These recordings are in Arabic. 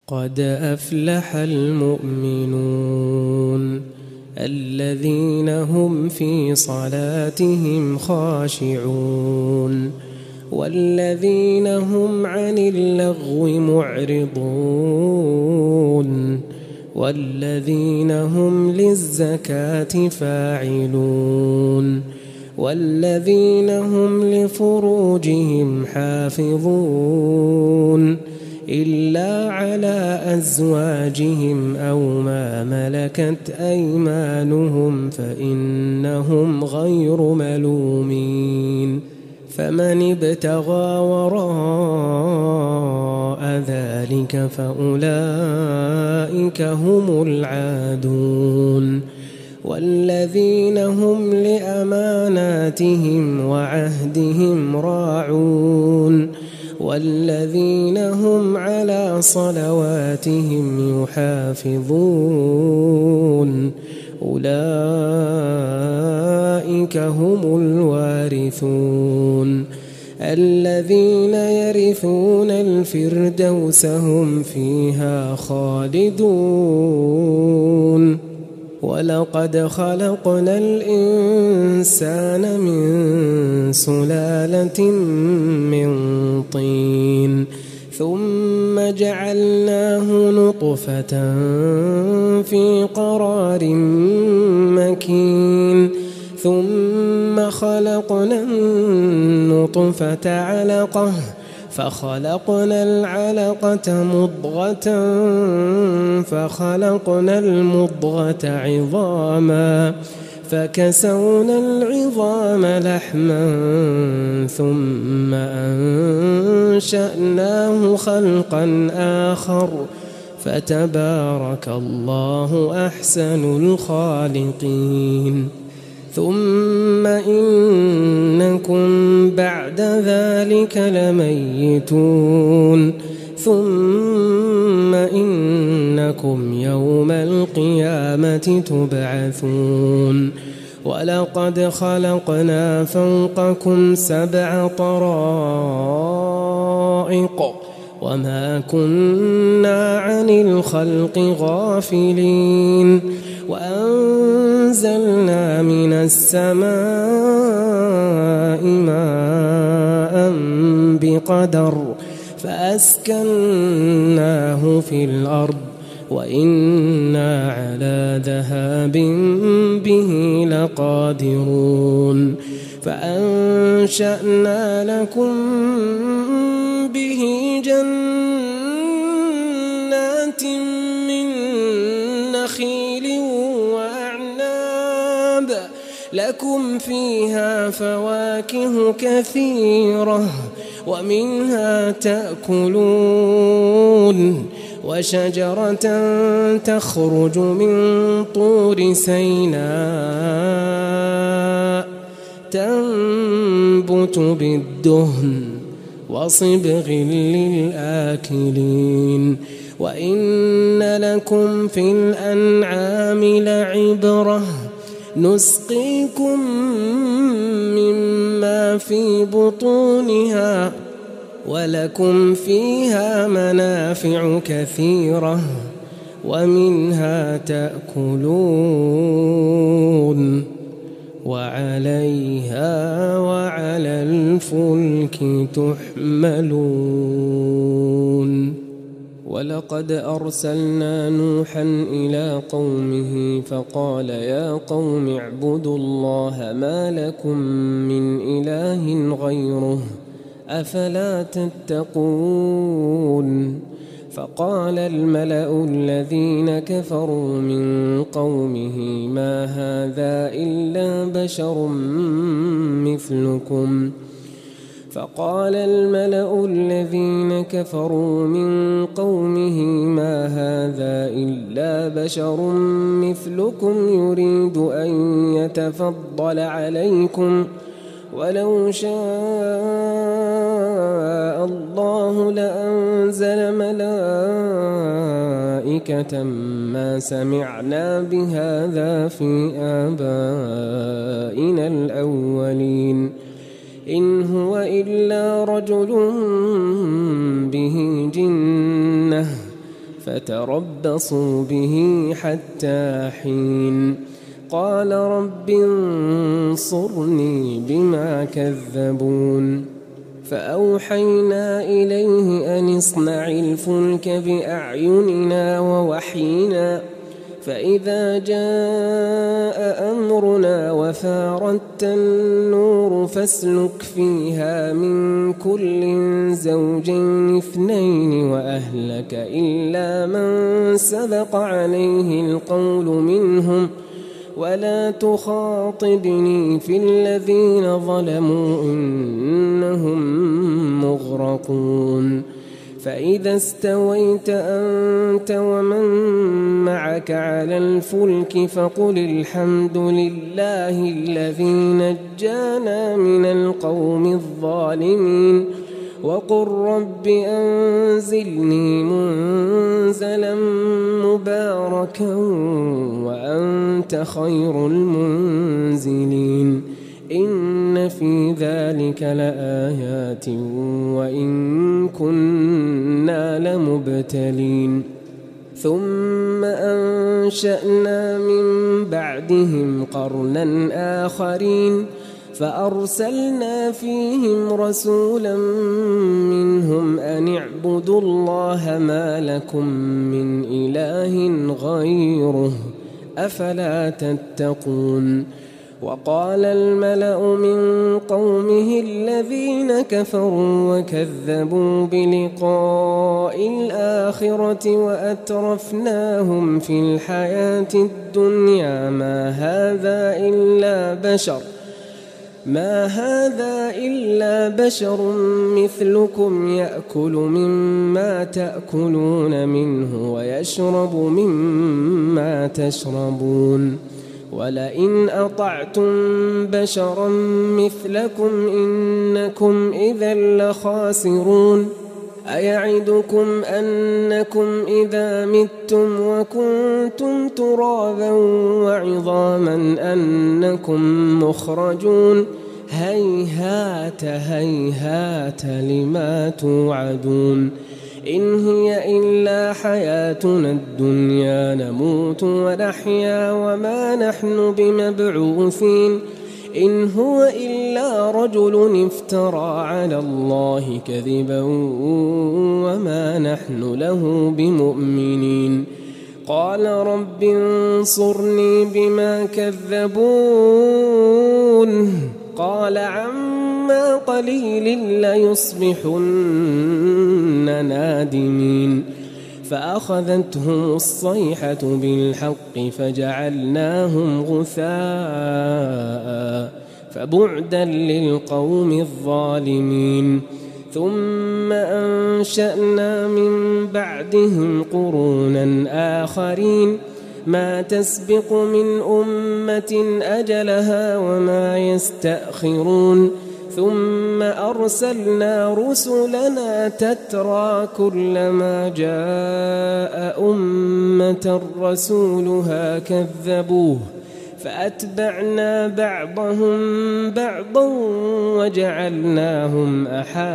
قد أفلح المؤمنون الذين هم في صلاتهم خاشعون والذين هم عن اللغو معرضون والذين هم للزكاة فاعلون والذين هم لفروجهم حافظون إلا على أزواجهم أو ما ملكت أيمانهم فإنهم غير ملومين فمن ابتغى وراء ذلك فأولئك هم العادون والذين هم لأماناتهم وعهدهم راعون والذين هم على صلواتهم يحافظون أولئك هم الوارثون الذين يرثون الفردوس هم فيها خالدون ولقد خلقنا الإنسان من سلالة من طين ثم جعلناه نطفة في قرار مكين ثم خلقنا النطفة علقة فخلقنا العلقة مضغة فخلقنا المضغة عظاما فكسونا العظام لحما ثم أنشأناه خلقا آخر فتبارك الله أحسن الخالقين ثم إنكم بعد ذلك لميتون ثم إنكم يوم القيامة تبعثون ولقد خلقنا فوقكم 7 طرائق وما كنا عن الخلق غافلين وأنزلنا من السماء ماء بقدر فأسكناه في الأرض وإنا على ذهاب به لقادرون فأنشأنا لكم به جنات من نخيل وأعناب لكم فيها فواكه كثيرة ومنها تأكلون وشجرة تخرج من طور سيناء تنبت بالدهن وصبغ للآكلين وإن لكم في الأنعام لعبرة نسقيكم مما في بطونها ولكم فيها منافع كثيرة ومنها تأكلون وعليها وعلى الفلك تحملون ولقد أرسلنا نوحا إلى قومه فقال يا قوم اعبدوا الله ما لكم من إله غيره أفلا تتقون فقال الملأ الذين كفروا من قومه ما هذا إلا بشر مثلكم فقال الملأ الذين كفروا من قومه ما هذا إلا بشر مثلكم يريد أن يتفضل عليكم ولو شاء الله لأنزل ملائكة ما سمعنا بهذا في آبائنا الأولين إن هو إلا رجل به جنة فتربصوا به حتى حين قال رب انصرني بما كذبون فأوحينا إليه أن اصنع الفلك بأعيننا ووحينا فإذا جاء أمرنا وفاردت النور فاسلك فيها من كل زوجين اثنين وأهلك إلا من سبق عليه القول منهم ولا تخاطبني في الذين ظلموا إنهم مغرقون فإذا استويت أنت ومن معك على الفلك فقل الحمد لله الذي نجانا من القوم الظالمين وقل رب أنزلني منزلا مباركا وأنت خير المنزلين إن في ذلك لآيات وإن كنا لمبتلين ثم أنشأنا من بعدهم قرنا آخرين فأرسلنا فيهم رسولا منهم أن اعبدوا الله ما لكم من إله غيره أفلا تتقون وقال الملأ من قومه الذين كفروا وكذبوا بلقاء الآخرة وأترفناهم في الحياة الدنيا ما هذا إلا بشر مثلكم يأكل مما تأكلون منه ويشرب مما تشربون ولئن أطعتم بشرا مثلكم إنكم إذا لخاسرون أيعدكم أنكم إذا متم وكنتم ترابا وعظاما أنكم مخرجون هيهات هيهات لما توعدون إن هي إلا حياتنا الدنيا نموت ونحيا وما نحن بمبعوثين إن هو إلا رجل افترى على الله كذبا وما نحن له بمؤمنين قال رب انصرني بما كذبون قال عما قليل ليصبحن نادمين فأخذتهم الصيحة بالحق فجعلناهم غثاء فبعدا للقوم الظالمين ثم أنشأنا من بعدهم قرونا آخرين ما تسبق من أمة أجلها وما يستأخرون ثم أرسلنا رسلنا تترى كلما جاء أمة رسولها كذبوه فأتبعنا بعضهم بعضا وجعلناهم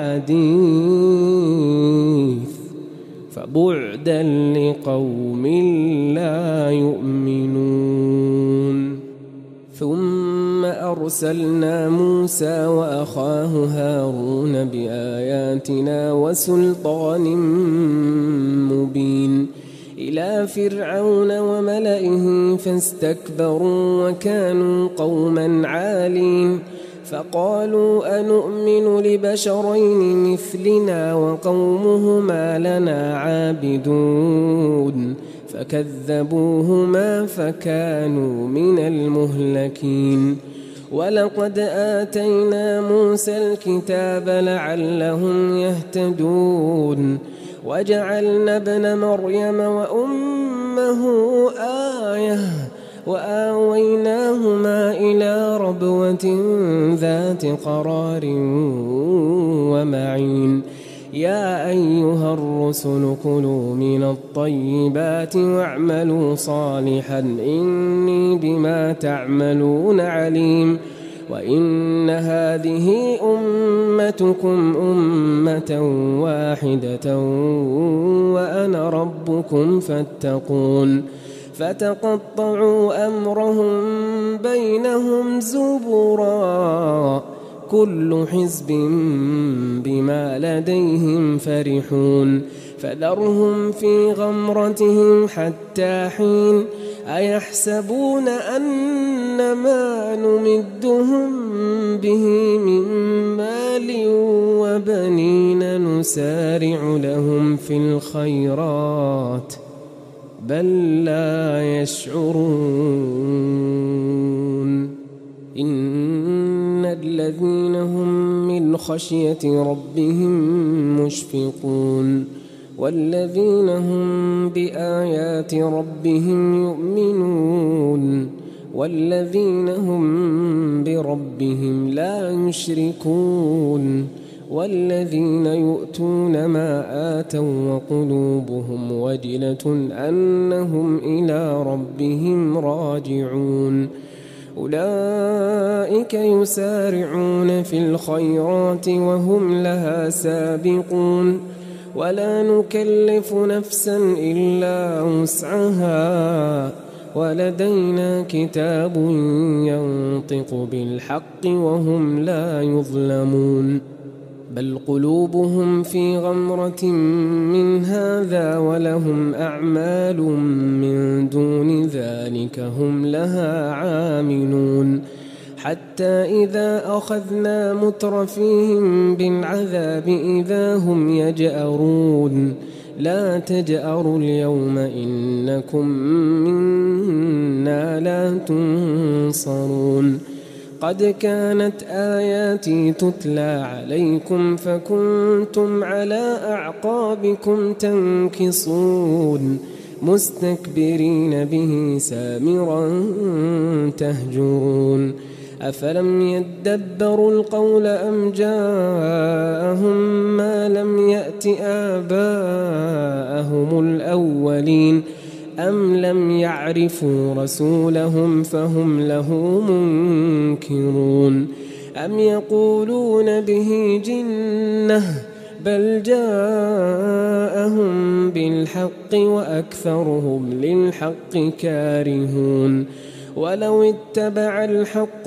أحاديث فبعدا لقوم لا يؤمنون ثم أرسلنا موسى وأخاه هارون بآياتنا وسلطان مبين إلى فرعون وملئه فاستكبروا وكانوا قوما عالين فقالوا أنؤمن لبشرين مثلنا وقومهما لنا عابدون فكذبوهما فكانوا من المهلكين ولقد آتينا موسى الكتاب لعلهم يهتدون وجعلنا ابن مريم وأمه آية وآويناهما إلى ربوة ذات قرار ومعين يا أيها الرسل كلوا من الطيبات واعملوا صالحا إني بما تعملون عليم وإن هذه أمتكم أمة واحدة وأنا ربكم فاتقون فتقطعوا أمرهم بينهم زبرا كل حزب بما لديهم فرحون فذرهم في غمرتهم حتى حين أيحسبون أن ما نمدهم به من مال وبنين نسارع لهم في الخيرات بل لا يشعرون إن الذين هم من خشية ربهم مشفقون والذين هم بآيات ربهم يؤمنون والذين هم بربهم لا يشركون والذين يؤتون ما آتوا وقلوبهم وجلة أنهم إلى ربهم راجعون أولئك يسارعون في الخيرات وهم لها سابقون ولا نكلف نفسا إلا وسعها ولدينا كتاب ينطق بالحق وهم لا يظلمون بل قلوبهم في غمرة من هذا ولهم أعمال من دون ذلك هم لها عاملون حتى إذا أخذنا مترفيهم بالعذاب إذا هم يجأرون لا تجأروا اليوم إنكم منا لا تنصرون قد كانت آياتي تتلى عليكم فكنتم على أعقابكم تنكصون مستكبرين به سامرا تهجرون أفلم يدبروا القول أم جاءهم ما لم يأت آباءهم الأولين أم لم يعرفوا رسولهم فهم له منكرون أم يقولون به جنة بل جاءهم بالحق وأكثرهم للحق كارهون ولو اتبع الحق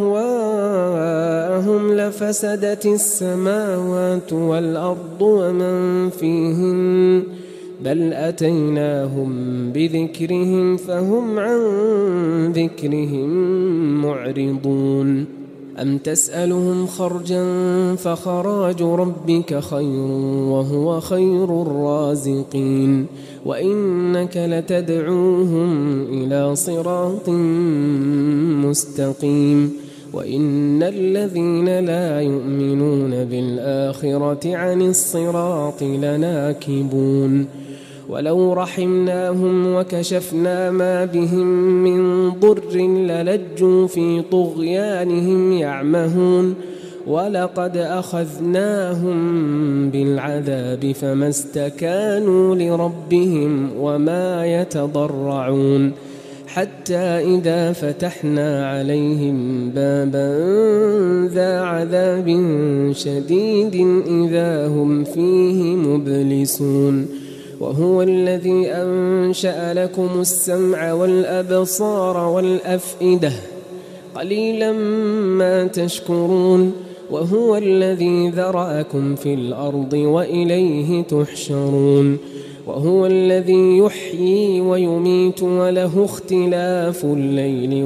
أهواءهم لفسدت السماوات والأرض ومن فيهن بل أتيناهم بذكرهم فهم عن ذكرهم معرضون أم تسألهم خرجا فخراج ربك خير وهو خير الرازقين وإنك لتدعوهم إلى صراط مستقيم وإن الذين لا يؤمنون بالآخرة عن الصراط لناكبون ولو رحمناهم وكشفنا ما بهم من ضر للجوا في طغيانهم يعمهون ولقد أخذناهم بالعذاب فما استكانوا لربهم وما يتضرعون حتى إذا فتحنا عليهم بابا ذا عذاب شديد إذا هم فيه مبلسون وهو الذي أنشأ لكم السمع والأبصار والأفئدة قليلا ما تشكرون وهو الذي ذرأكم في الأرض وإليه تحشرون وهو الذي يحيي ويميت وله اختلاف الليل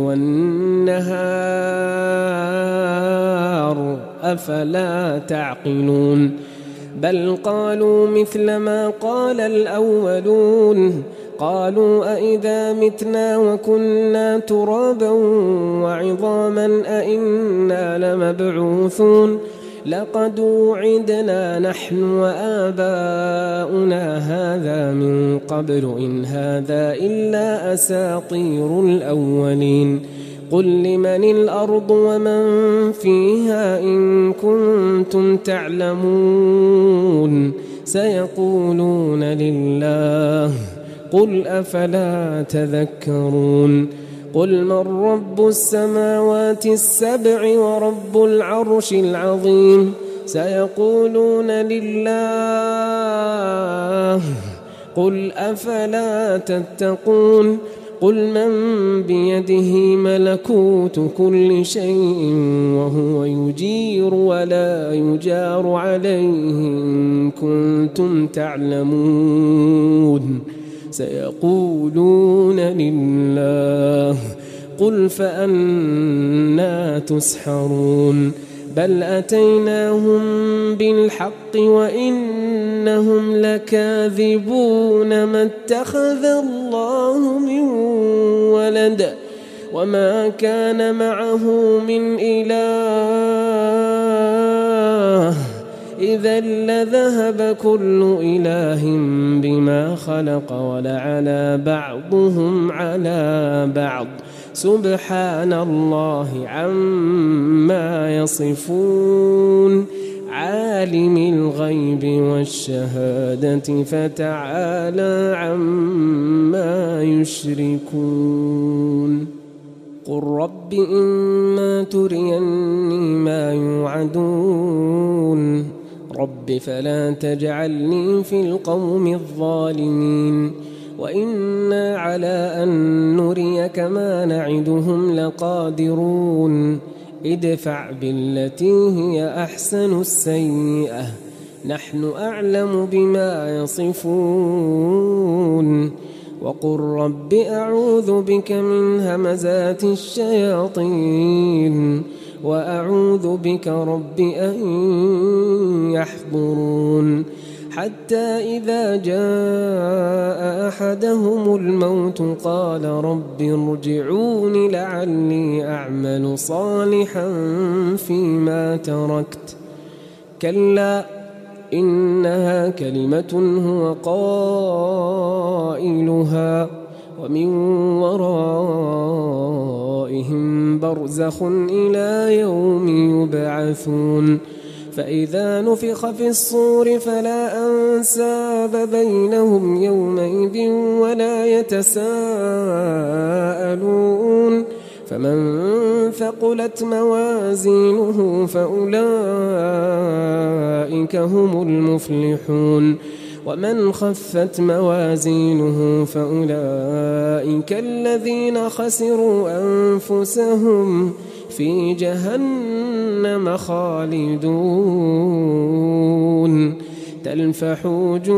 والنهار أفلا تعقلون بل قالوا مثل ما قال الأولون قالوا أئذا متنا وكنا ترابا وعظاما أئنا لمبعوثون لقد وعدنا نحن وآباؤنا هذا من قبل إن هذا إلا أساطير الأولين قل لمن الأرض ومن فيها إن كنتم تعلمون سيقولون لله قل أفلا تذكرون قل من رب السماوات السبع ورب العرش العظيم سيقولون لله قل أفلا تتقون قل من بيده ملكوت كل شيء وهو يجير ولا يجار عليه إن كنتم تعلمون سيقولون لله قل فأنى تسحرون بل أتيناهم بالحق وإنهم لكاذبون ما اتخذ الله من ولد وما كان معه من إله إذا لذهب كل إله بما خلق ولعلى بعضهم على بعض سبحان الله عما يصفون عالم الغيب والشهادة فتعالى عما يشركون قل رب إما تريني ما يوعدون رب فلا تجعلني في القوم الظالمين وإنا على أن نريك ما نعدهم لقادرون ادفع بالتي هي أحسن السيئة نحن أعلم بما يصفون وقل رب أعوذ بك من همزات الشياطين وأعوذ بك رب أن يحضرون حتى إذا جاء أحدهم الموت قال رب ارجعون لعلي أعمل صالحا فيما تركت كلا إنها كلمة هو قائلها ومن ورائهم برزخ إلى يوم يبعثون فإذا نفخ في الصور فلا أنساب بينهم يومئذ ولا يتساءلون فمن ثقلت موازينه فأولئك هم المفلحون ومن خفت موازينه فأولئك الذين خسروا أنفسهم في جهنم خالدون تلفح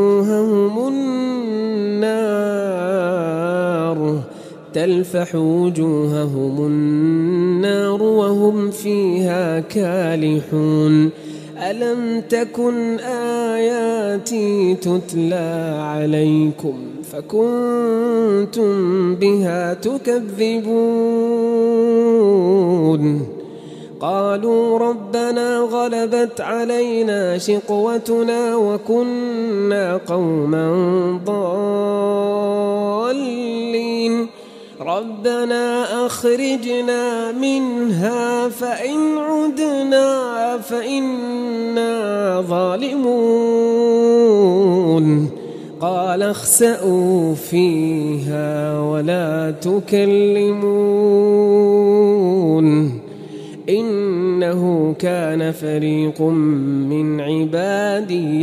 وجوههم النار وهم فيها كالحون ألم تكن آياتي تتلى عليكم فكنتم بها تكذبون قالوا ربنا غلبت علينا شقوتنا وكنا قوما ضالين ربنا أخرجنا منها فإن عدنا فإنا ظالمون قال اخسئوا فيها ولا تكلمون إنه كان فريق من عبادي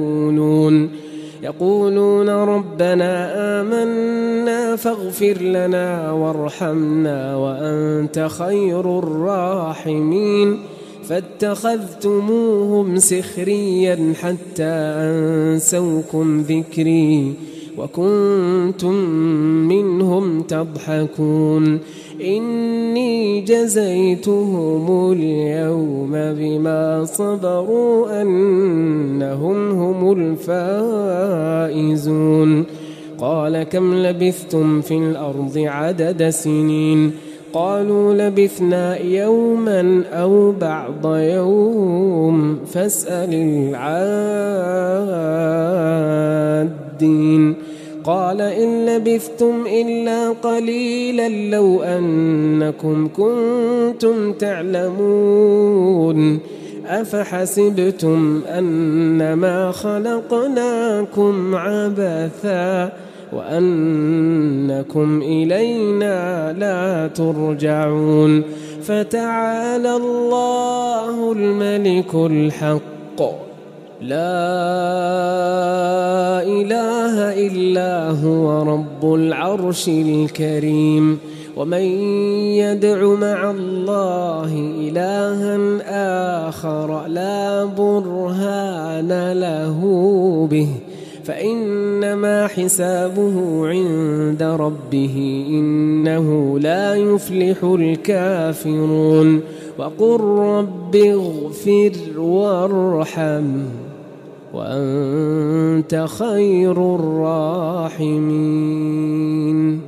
يقولون ربنا آمنا فاغفر لنا وارحمنا وأنت خير الراحمين فاتخذتموهم سخريا حتى أنسوكم ذكري وكنتم منهم تضحكون إني جزيتهم اليوم بما صبروا أنهم هم الفائزون قال كم لبثتم في الأرض عدد سنين قالوا لبثنا يوما أو بعض يوم فاسأل العادين قال إن لبثتم إلا قليلا لو أنكم كنتم تعلمون أفحسبتم أنما خلقناكم عبثا وأنكم إلينا لا ترجعون. فتعالى الله الملك الحق لا إله إلا هو رب العرش الكريم. ومن يدع مع الله إلها آخر لا برهان له به فإنما حسابه عند ربه إنه لا يفلح الكافرون. وقل رب اغفر وارحم وأنت خير الراحمين.